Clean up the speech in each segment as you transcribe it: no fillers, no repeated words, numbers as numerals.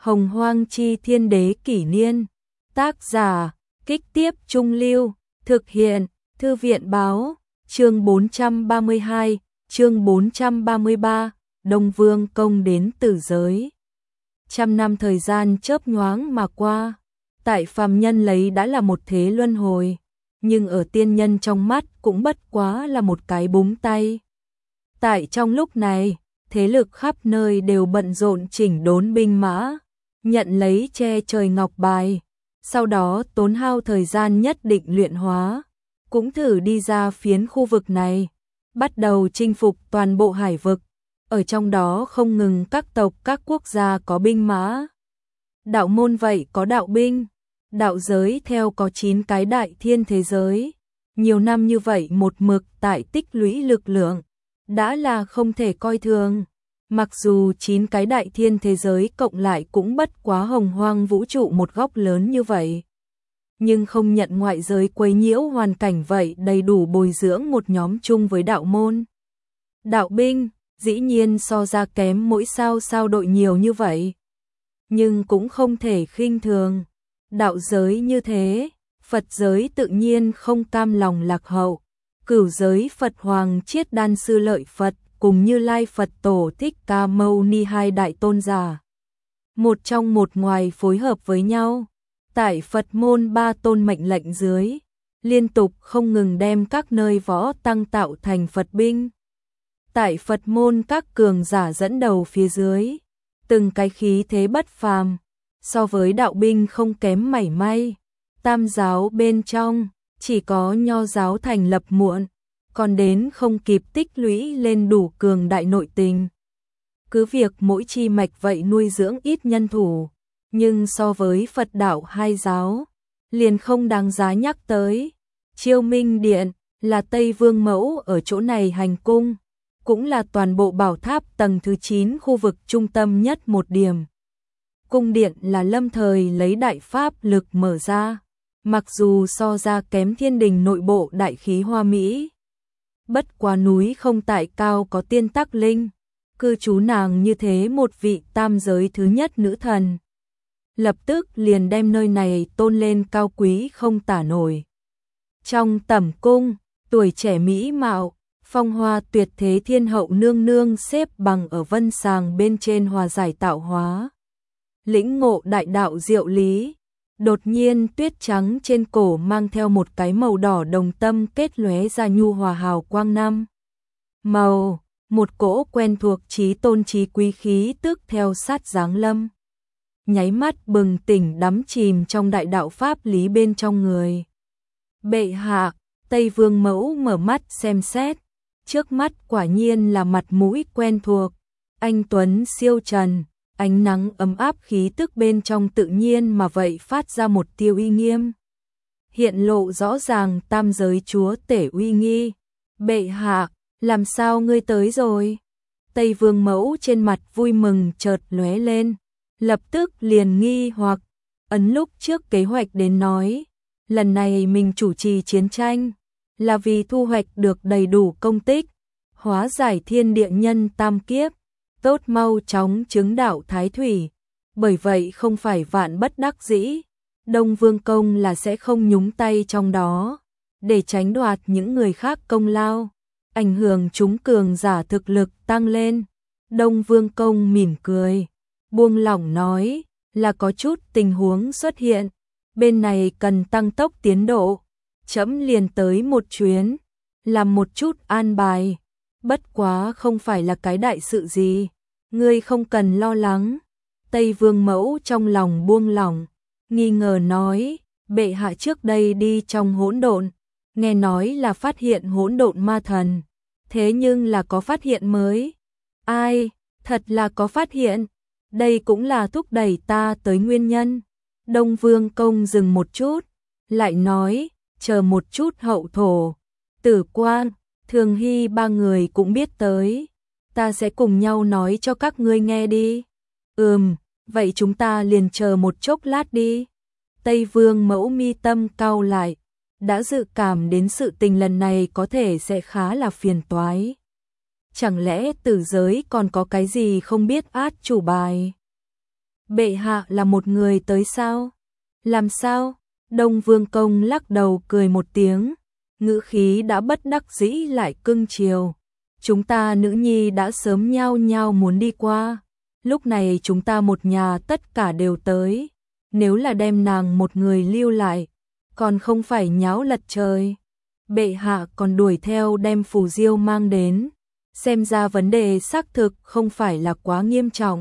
Hồng Hoang Chi Thiên Đế Kỷ Niên. Tác giả, Kích Tiếp Trung Lưu. Thực hiện, Thư viện Báo. Chương 432, chương 433, Đông Vương Công đến Tử Giới. Trăm năm thời gian chớp nhoáng mà qua, tại phàm nhân lấy đã là một thế luân hồi, nhưng ở tiên nhân trong mắt cũng bất quá là một cái búng tay. Tại trong lúc này, thế lực khắp nơi đều bận rộn chỉnh đốn binh mã, nhận lấy che trời ngọc bài, sau đó tốn hao thời gian nhất định luyện hóa, cũng thử đi ra phiến khu vực này, bắt đầu chinh phục toàn bộ hải vực, ở trong đó không ngừng các tộc các quốc gia có binh mã. Đạo môn vậy có đạo binh, đạo giới theo có 9 cái đại thiên thế giới, nhiều năm như vậy một mực tại tích lũy lực lượng, đã là không thể coi thường. Mặc dù 9 cái đại thiên thế giới cộng lại cũng bất quá hồng hoang vũ trụ một góc lớn như vậy, nhưng không nhận ngoại giới quấy nhiễu hoàn cảnh vậy đầy đủ bồi dưỡng một nhóm chung với đạo môn. Đạo binh, dĩ nhiên so ra kém mỗi sao đội nhiều như vậy, nhưng cũng không thể khinh thường. Đạo giới như thế, Phật giới tự nhiên không cam lòng lạc hậu. Cửu giới Phật Hoàng Chiết Đan Sư Lợi Phật cùng Như Lai Phật Tổ Thích Ca Mâu Ni hai đại tôn giả, một trong một ngoài phối hợp với nhau, tại Phật môn ba tôn mệnh lệnh dưới, liên tục không ngừng đem các nơi võ tăng tạo thành Phật binh. Tại Phật môn các cường giả dẫn đầu phía dưới, từng cái khí thế bất phàm, so với đạo binh không kém mảy may. Tam giáo bên trong, chỉ có Nho giáo thành lập muộn, còn đến không kịp tích lũy lên đủ cường đại nội tình. Cứ việc mỗi chi mạch vậy nuôi dưỡng ít nhân thủ, nhưng so với Phật đạo hai giáo, liền không đáng giá nhắc tới. Chiêu Minh Điện là Tây Vương Mẫu ở chỗ này hành cung, cũng là toàn bộ bảo tháp tầng thứ 9 khu vực trung tâm nhất một điểm. Cung điện là lâm thời lấy đại pháp lực mở ra, mặc dù so ra kém thiên đình nội bộ đại khí hoa mỹ. Bất quá núi không tại cao có tiên tắc linh, cư trú nàng như thế một vị tam giới thứ nhất nữ thần, lập tức liền đem nơi này tôn lên cao quý không tả nổi. Trong tẩm cung, tuổi trẻ mỹ mạo, phong hoa tuyệt thế thiên hậu nương nương xếp bằng ở vân sàng bên trên hòa giải tạo hóa, lĩnh ngộ đại đạo diệu lý. Đột nhiên tuyết trắng trên cổ mang theo một cái màu đỏ đồng tâm kết lóe ra nhu hòa hào quang năm màu, một cỗ quen thuộc chí tôn chí quý khí tức theo sát giáng lâm, nháy mắt bừng tỉnh đắm chìm trong đại đạo pháp lý bên trong người. Bệ hạ, Tây Vương Mẫu mở mắt xem xét, trước mắt quả nhiên là mặt mũi quen thuộc, anh tuấn siêu trần. Ánh nắng ấm áp khí tức bên trong tự nhiên mà vậy phát ra một tia uy nghiêm, hiện lộ rõ ràng tam giới chúa tể uy nghi. Bệ hạ, làm sao ngươi tới rồi? Tây Vương Mẫu trên mặt vui mừng chợt lóe lên, lập tức liền nghi hoặc, ấn lúc trước kế hoạch đến nói, lần này mình chủ trì chiến tranh, là vì thu hoạch được đầy đủ công tích, hóa giải thiên địa nhân tam kiếp, tốt mau chóng chứng đạo thái thủy, bởi vậy không phải vạn bất đắc dĩ, Đông Vương Công là sẽ không nhúng tay trong đó, để tránh đoạt những người khác công lao, ảnh hưởng chúng cường giả thực lực tăng lên. Đông Vương Công mỉm cười, buông lỏng nói, là có chút tình huống xuất hiện, bên này cần tăng tốc tiến độ, trẫm liền tới một chuyến, làm một chút an bài. Bất quá không phải là cái đại sự gì, ngươi không cần lo lắng. Tây Vương Mẫu trong lòng buông lỏng, nghi ngờ nói, bệ hạ trước đây đi trong hỗn độn, nghe nói là phát hiện hỗn độn ma thần, thế nhưng là có phát hiện mới. Ai, thật là có phát hiện, đây cũng là thúc đẩy ta tới nguyên nhân. Đông Vương Công dừng một chút, lại nói, chờ một chút hậu thổ, Tử Quang, Thường Hy ba người cũng biết tới, ta sẽ cùng nhau nói cho các ngươi nghe đi. Vậy chúng ta liền chờ một chốc lát đi. Tây Vương Mẫu mi tâm cau lại, đã dự cảm đến sự tình lần này có thể sẽ khá là phiền toái. Chẳng lẽ Tử giới còn có cái gì không biết át chủ bài? Bệ hạ là một người tới sao? Làm sao? Đông Vương Công lắc đầu cười một tiếng, ngữ khí đã bất đắc dĩ lại cưng chiều. Chúng ta nữ nhi đã sớm nhao nhao muốn đi qua, lúc này chúng ta một nhà tất cả đều tới, nếu là đem nàng một người lưu lại, còn không phải nháo lật trời. Bệ hạ còn đuổi theo đem phù diêu mang đến, xem ra vấn đề xác thực không phải là quá nghiêm trọng.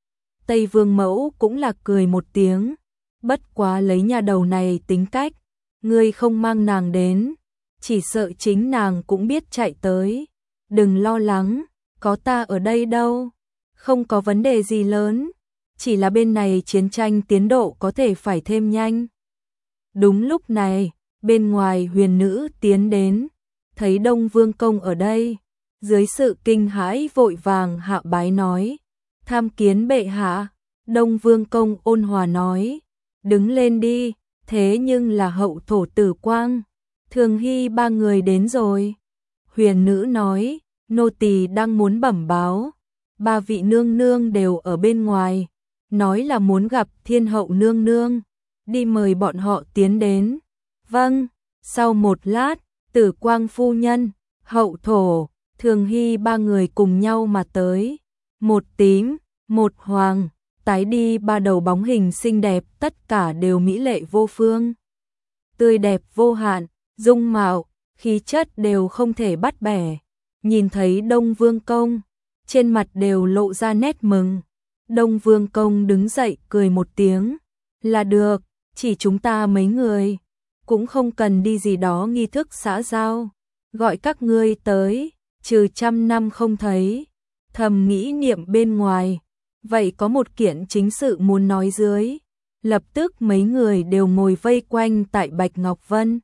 Tây Vương Mẫu cũng là cười một tiếng, bất quá lấy nhà đầu này tính cách, ngươi không mang nàng đến, chỉ sợ chính nàng cũng biết chạy tới. Đừng lo lắng, có ta ở đây đâu, không có vấn đề gì lớn, chỉ là bên này chiến tranh tiến độ có thể phải thêm nhanh. Đúng lúc này, bên ngoài huyền nữ tiến đến, thấy Đông Vương Công ở đây, dưới sự kinh hãi vội vàng hạ bái nói, tham kiến bệ hạ. Đông Vương Công ôn hòa nói, đứng lên đi, thế nhưng là hậu thổ Tử Quang, Thường Hy ba người đến rồi. Huyền nữ nói, nô tỳ đang muốn bẩm báo, ba vị nương nương đều ở bên ngoài, nói là muốn gặp Thiên hậu nương nương, đi mời bọn họ tiến đến. Vâng, sau một lát, Tử Quang phu nhân, hậu thổ, Thường Hy ba người cùng nhau mà tới, một tím, một hoàng, tái đi ba đầu bóng hình xinh đẹp, tất cả đều mỹ lệ vô phương, tươi đẹp vô hạn, dung mạo, khí chất đều không thể bắt bẻ. Nhìn thấy Đông Vương Công, trên mặt đều lộ ra nét mừng. Đông Vương Công đứng dậy cười một tiếng, là được, chỉ chúng ta mấy người, cũng không cần đi gì đó nghi thức xã giao, gọi các ngươi tới, trừ 100 năm không thấy. Thầm nghĩ niệm bên ngoài, vậy có một kiện chính sự muốn nói dưới. Lập tức mấy người đều ngồi vây quanh tại Bạch Ngọc Vân.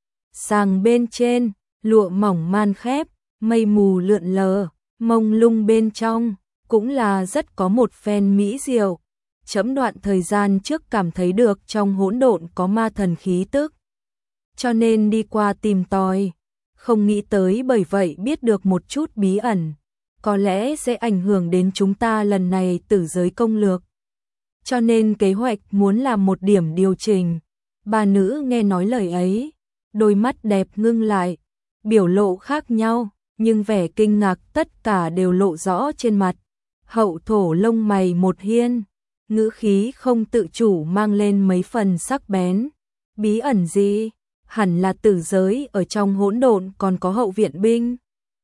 Sàng bên trên, lụa mỏng man khép, mây mù lượn lờ, mông lung bên trong, cũng là rất có một phen mỹ diệu. Chấm đoạn thời gian trước cảm thấy được trong hỗn độn có ma thần khí tức, cho nên đi qua tìm tòi, không nghĩ tới bởi vậy biết được một chút bí ẩn, có lẽ sẽ ảnh hưởng đến chúng ta lần này tử giới công lược. Cho nên kế hoạch muốn làm một điểm điều chỉnh. Bà nữ nghe nói lời ấy, đôi mắt đẹp ngưng lại, biểu lộ khác nhau, nhưng vẻ kinh ngạc tất cả đều lộ rõ trên mặt. Hậu thổ lông mày một hiên, ngữ khí không tự chủ mang lên mấy phần sắc bén. Bí ẩn gì? Hẳn là tử giới ở trong hỗn độn còn có hậu viện binh.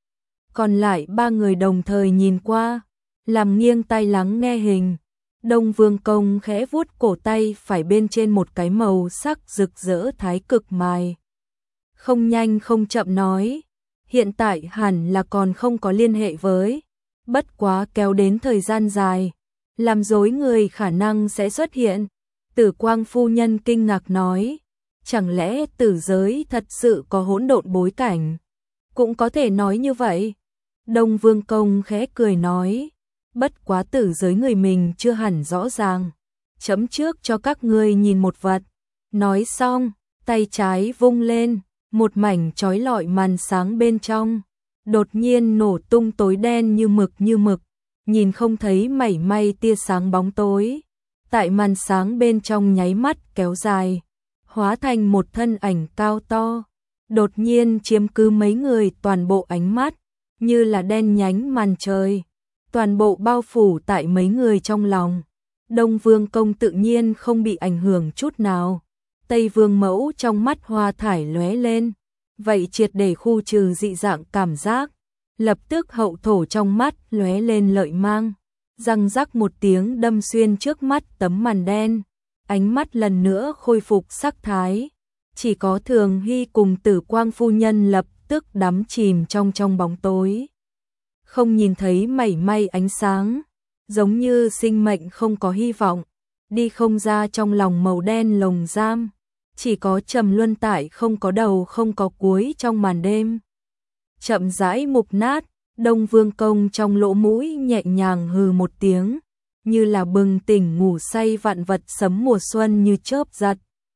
Còn lại ba người đồng thời nhìn qua, làm nghiêng tai lắng nghe hình. Đông Vương Công khẽ vuốt cổ tay phải bên trên một cái màu sắc rực rỡ thái cực mài. Không nhanh không chậm nói, hiện tại hẳn là còn không có liên hệ với, bất quá kéo đến thời gian dài, làm dối người khả năng sẽ xuất hiện. Tử Quang phu nhân kinh ngạc nói, chẳng lẽ tử giới thật sự có hỗn độn bối cảnh? Cũng có thể nói như vậy. Đông Vương Công khẽ cười nói, bất quá tử giới người mình chưa hẳn rõ ràng, chấm trước cho các ngươi nhìn một vật. Nói xong, tay trái vung lên, một mảnh chói lọi màn sáng bên trong, đột nhiên nổ tung tối đen như mực, nhìn không thấy mảy may tia sáng bóng tối. Tại màn sáng bên trong nháy mắt kéo dài, hóa thành một thân ảnh cao to, đột nhiên chiếm cứ mấy người toàn bộ ánh mắt, như là đen nhánh màn trời, toàn bộ bao phủ tại mấy người trong lòng. Đông Vương Công tự nhiên không bị ảnh hưởng chút nào. Tây Vương Mẫu trong mắt hoa thải lóe lên, vậy triệt để khu trừ dị dạng cảm giác. Lập tức hậu thổ trong mắt lóe lên lợi mang, răng rắc một tiếng đâm xuyên trước mắt tấm màn đen, ánh mắt lần nữa khôi phục sắc thái. Chỉ có Thường Hy cùng Tử Quang phu nhân lập tức đắm chìm trong bóng tối, không nhìn thấy mảy may ánh sáng, giống như sinh mệnh không có hy vọng, đi không ra trong lòng màu đen lồng giam, chỉ có trầm luân tại không có đầu không có cuối trong màn đêm. Chậm rãi mục nát, Đông Vương Công trong lỗ mũi nhẹ nhàng hừ một tiếng, như là bừng tỉnh ngủ say vạn vật sấm mùa xuân như chớp giật.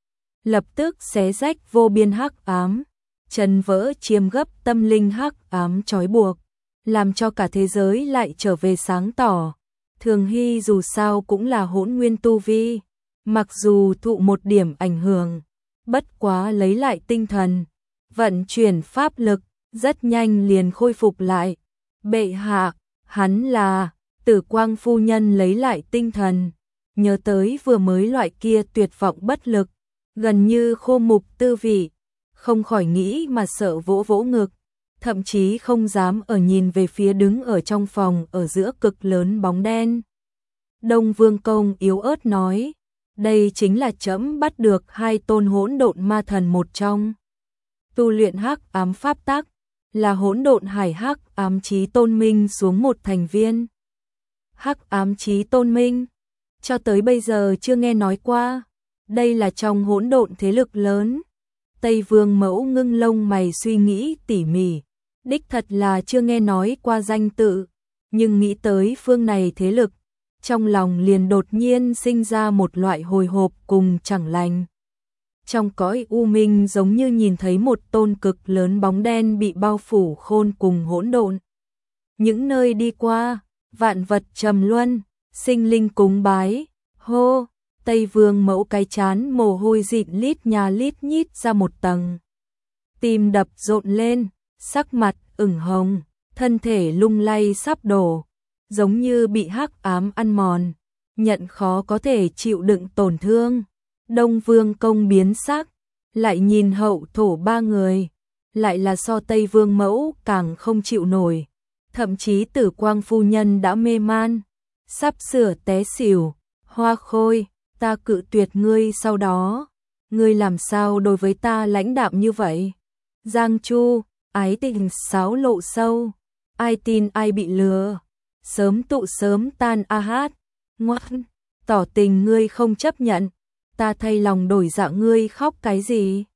Lập tức xé rách vô biên hắc ám, trần vỡ chiêm gấp tâm linh hắc ám trói buộc, làm cho cả thế giới lại trở về sáng tỏ. Thường Hy dù sao cũng là hỗn nguyên tu vi, mặc dù thụ một điểm ảnh hưởng, bất quá lấy lại tinh thần, vận chuyển pháp lực, rất nhanh liền khôi phục lại. Bệ hạ, hắn là, Tử Quang phu nhân lấy lại tinh thần, nhớ tới vừa mới loại kia tuyệt vọng bất lực, gần như khô mục tư vị, không khỏi nghĩ mà sợ vỗ vỗ ngực, thậm chí không dám ở nhìn về phía đứng ở trong phòng ở giữa cực lớn bóng đen. Đông Vương Công yếu ớt nói, đây chính là trẫm bắt được 2 tôn hỗn độn ma thần một trong. Tu luyện hắc ám pháp tắc, là hỗn độn hải hắc ám chí tôn minh xuống một thành viên. Hắc ám chí tôn minh, cho tới bây giờ chưa nghe nói qua, đây là trong hỗn độn thế lực lớn. Tây Vương Mẫu ngưng lông mày suy nghĩ tỉ mỉ, đích thật là chưa nghe nói qua danh tự, nhưng nghĩ tới phương này thế lực, trong lòng liền đột nhiên sinh ra một loại hồi hộp cùng chẳng lành. Trong cõi u minh giống như nhìn thấy một tôn cực lớn bóng đen bị bao phủ khôn cùng hỗn độn. Những nơi đi qua, vạn vật trầm luân, sinh linh cúng bái, hô, Tây Vương Mẫu cái chán mồ hôi dịn lít nhà lít nhít ra một tầng. Tim đập rộn lên, sắc mặt ửng hồng, thân thể lung lay sắp đổ, giống như bị hắc ám ăn mòn, nhận khó có thể chịu đựng tổn thương. Đông Vương Công biến sắc, lại nhìn hậu thổ 3 người, lại là so Tây Vương Mẫu càng không chịu nổi, thậm chí Tử Quang phu nhân đã mê man, sắp sửa té xỉu. Hoa Khôi, ta cự tuyệt ngươi, sau đó ngươi làm sao đối với ta lãnh đạm như vậy? Giang Chu, ái tình sáo lộ sâu, ai tin ai bị lừa, sớm tụ sớm tan a hát. Ngoan, tỏ tình ngươi không chấp nhận, ta thay lòng đổi dạ, ngươi khóc cái gì?